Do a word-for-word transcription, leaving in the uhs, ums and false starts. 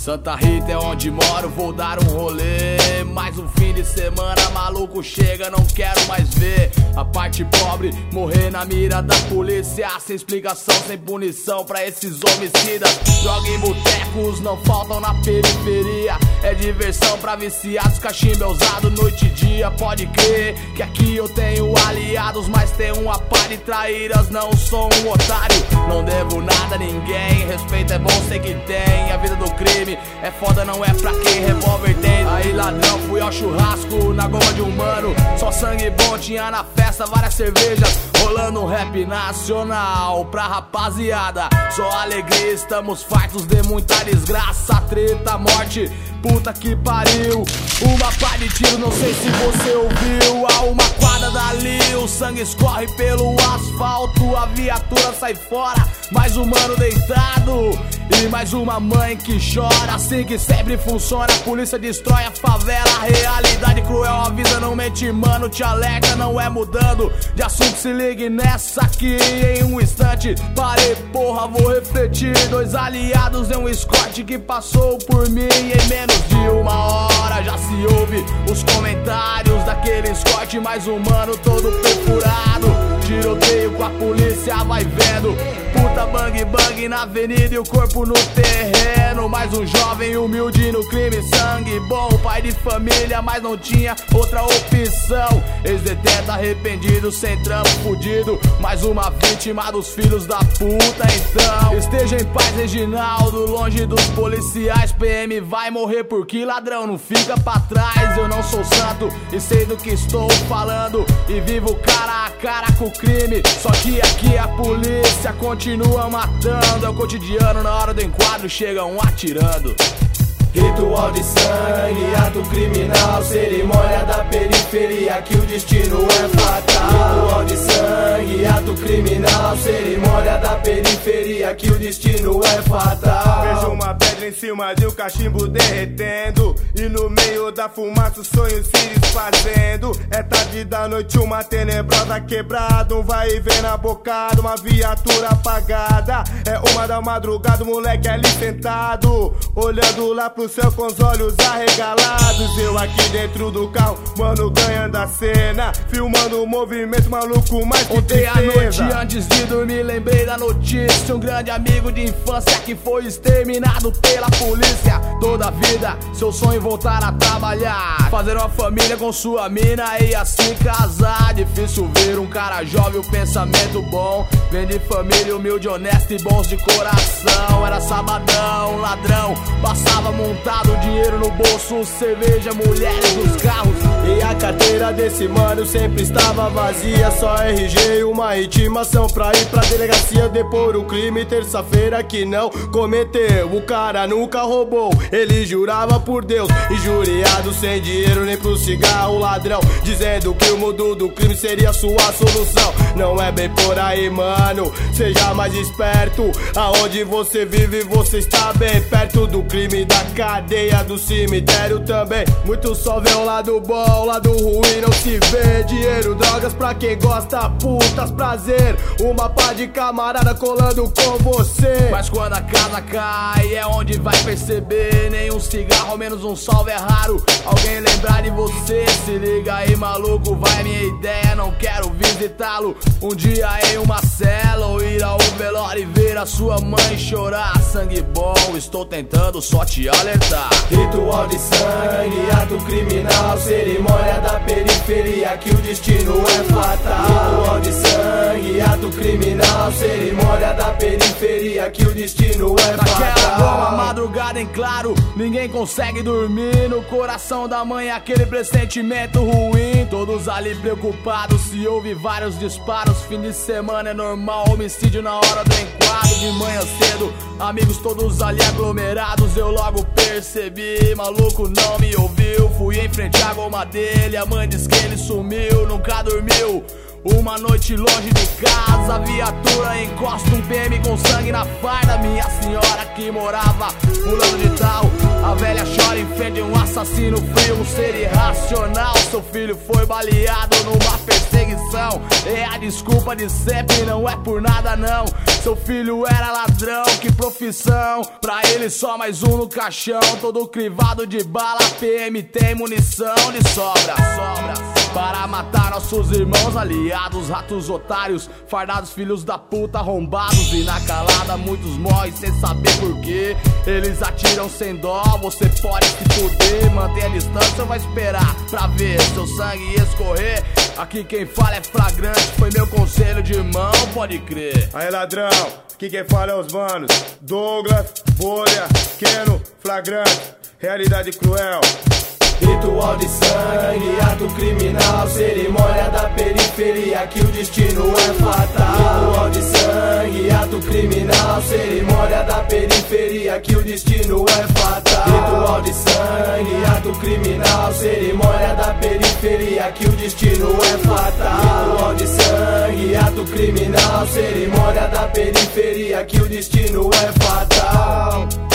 Santa Rita é onde moro, vou dar um rolê. Mais um fim de semana, maluco chega, não quero mais ver a parte pobre morrer na mira da polícia. Sem explicação, sem punição pra esses homicidas. Droga em botecos, não faltam na periferia. É diversão pra viciados, cachimbo é usado noite e dia. Pode crer que aqui eu tenho aliados, mas tenho uma pá de traíras, não sou um otário. Não devo nada a ninguém, respeito é bom, sei que tem. A vida do crime é foda, não é pra quem revólver tem. Aí ladrão, fui ao churrasco na goma de um mano. Só sangue bom, tinha na festa várias cervejas. Rolando um rap nacional pra rapaziada. Só alegria, estamos fartos de muita desgraça. Treta, morte, puta que pariu. Uma pá de tiro, não sei se você ouviu. A uma quadra dali, o sangue escorre pelo asfalto. A viatura sai fora, mais um mano deitado e mais uma mãe que chora. Assim que sempre funciona, a polícia destrói a favela. A realidade cruel avisa, não mente mano, te alerta, não é mudando de assunto, se ligue nessa aqui em um instante. Parei, porra, vou refletir. Dois aliados em um escorte que passou por mim em menos de uma hora. Já se ouve os comentários daquele escorte, mais um mano todo perfurado. Tiroteio com a polícia, vai vendo. Puta bang bang na avenida e o corpo no terreno. Mais um jovem humilde no crime, sangue bom. Pai de família, mas não tinha outra opção. Ex-detento arrependido, sem trampo fudido. Mais uma vítima dos filhos da puta, então esteja em paz, Reginaldo, longe dos policiais. P M vai morrer porque ladrão não fica pra trás. Eu não sou santo e sei do que estou falando, e vivo cara a cara com o crime. Só que aqui a polícia continua matando. É o cotidiano, na hora do enquadro chegam atirando. Ritual de sangue, ato criminal, cerimônia da periferia, que o destino é fatal. Ritual de sangue, ato criminal, cerimônia da periferia, que o destino é fatal. Vejo uma pedra em cima de um cachimbo derretendo, e no meio da fumaça o sonho se desfazendo. É tarde da noite, uma tenebrosa quebrada, um vai e vem na bocada, uma viatura apagada. É uma da madrugada, o moleque ali sentado, olhando lá pro céu com os olhos arregalados. Eu aqui dentro do carro, mano, ganhando a cena, filmando o movimento, maluco, mais que ontem à tristeza. noite, antes de dormir, lembrei da notícia. Um grande amigo de infância que foi exterminado pela polícia. Toda a vida, seu sonho voltar a trabalhar, fazer uma família com sua mina e assim casar. Difícil ver um cara jovem, o pensamento bom. Vem de família humilde, honesta e bons de coração. Era sabadão, ladrão, passava montado, dinheiro no bolso, cerveja, mulheres nos carros. E a carteira desse mano sempre estava vazia, só R G e uma intimação pra ir pra delegacia depor o crime. Terça-feira que não cometeu, o cara nunca roubou, ele jurava por Deus. Injuriado, sem dinheiro nem pro cigarro, ladrão, dizendo que o mundo do crime seria sua solução. Não é bem por aí, mano, seja mais esperto. Aonde você vive, você está bem perto do crime, da cadeia, do cemitério também. Muitos só vê o lado bom, o lado ruim não se vê. Dinheiro, drogas pra quem gosta, putas, prazer. Uma pá de camarada colando com você. Mas quando a casa cai, é onde vai perceber. Nenhum cigarro, ao menos um salve é raro. Alguém lembrar de você, se liga aí, maluco, vai minha ideia, não quero visitá-lo. Um dia em uma cela, ou ir ao velório e ver a sua mãe chorar. Sangue bom, estou tentando só te alertar. Ritual de sangue, ato criminal, cerimônia da periferia, que o destino é fatal. Ritual de sangue, ato criminal, cerimônia da periferia, que o destino é Naquela fatal. uma madrugada em claro, ninguém consegue dormir. No coração da mãe aquele pressentimento ruim. Todos ali preocupados, se ouve vários disparos. Fim de semana é normal, homicídio na hora do enquadro. De manhã cedo, amigos todos ali aglomerados. Eu logo percebi, maluco não me ouviu. Fui em frente à goma dele, a mãe diz que ele sumiu, nunca dormiu. Uma noite longe de casa, a viatura encosta um P M com sangue na farda. Minha senhora que morava pulando de tal, a velha chora em frente a um assassino frio, um ser irracional. Seu filho foi baleado numa perseguição. É a desculpa de sempre, não é por nada não. Seu filho era ladrão, que profissão. Pra ele só mais um no caixão, todo crivado de bala. P M tem munição de sobra, sobra para matar nossos irmãos aliados, ratos otários, fardados filhos da puta arrombados. E na calada muitos morrem sem saber porquê. Eles atiram sem dó, você pode se fuder. Mantenha a distância, vai esperar pra ver seu sangue escorrer. Aqui quem fala é flagrante, foi meu conselho de irmão, pode crer. Aí ladrão, aqui quem fala é os manos Douglas, Bolha, Keno, flagrante, realidade cruel. Ritual de sangue, ato criminal, cerimônia da periferia que o destino é fatal. Ritual de sangue, ato criminal, cerimônia da periferia que o destino é fatal. Ritual de sangue, ato criminal, cerimônia da periferia que o destino é fatal. Ritual de sangue, ato criminal, cerimônia da periferia que o destino é fatal.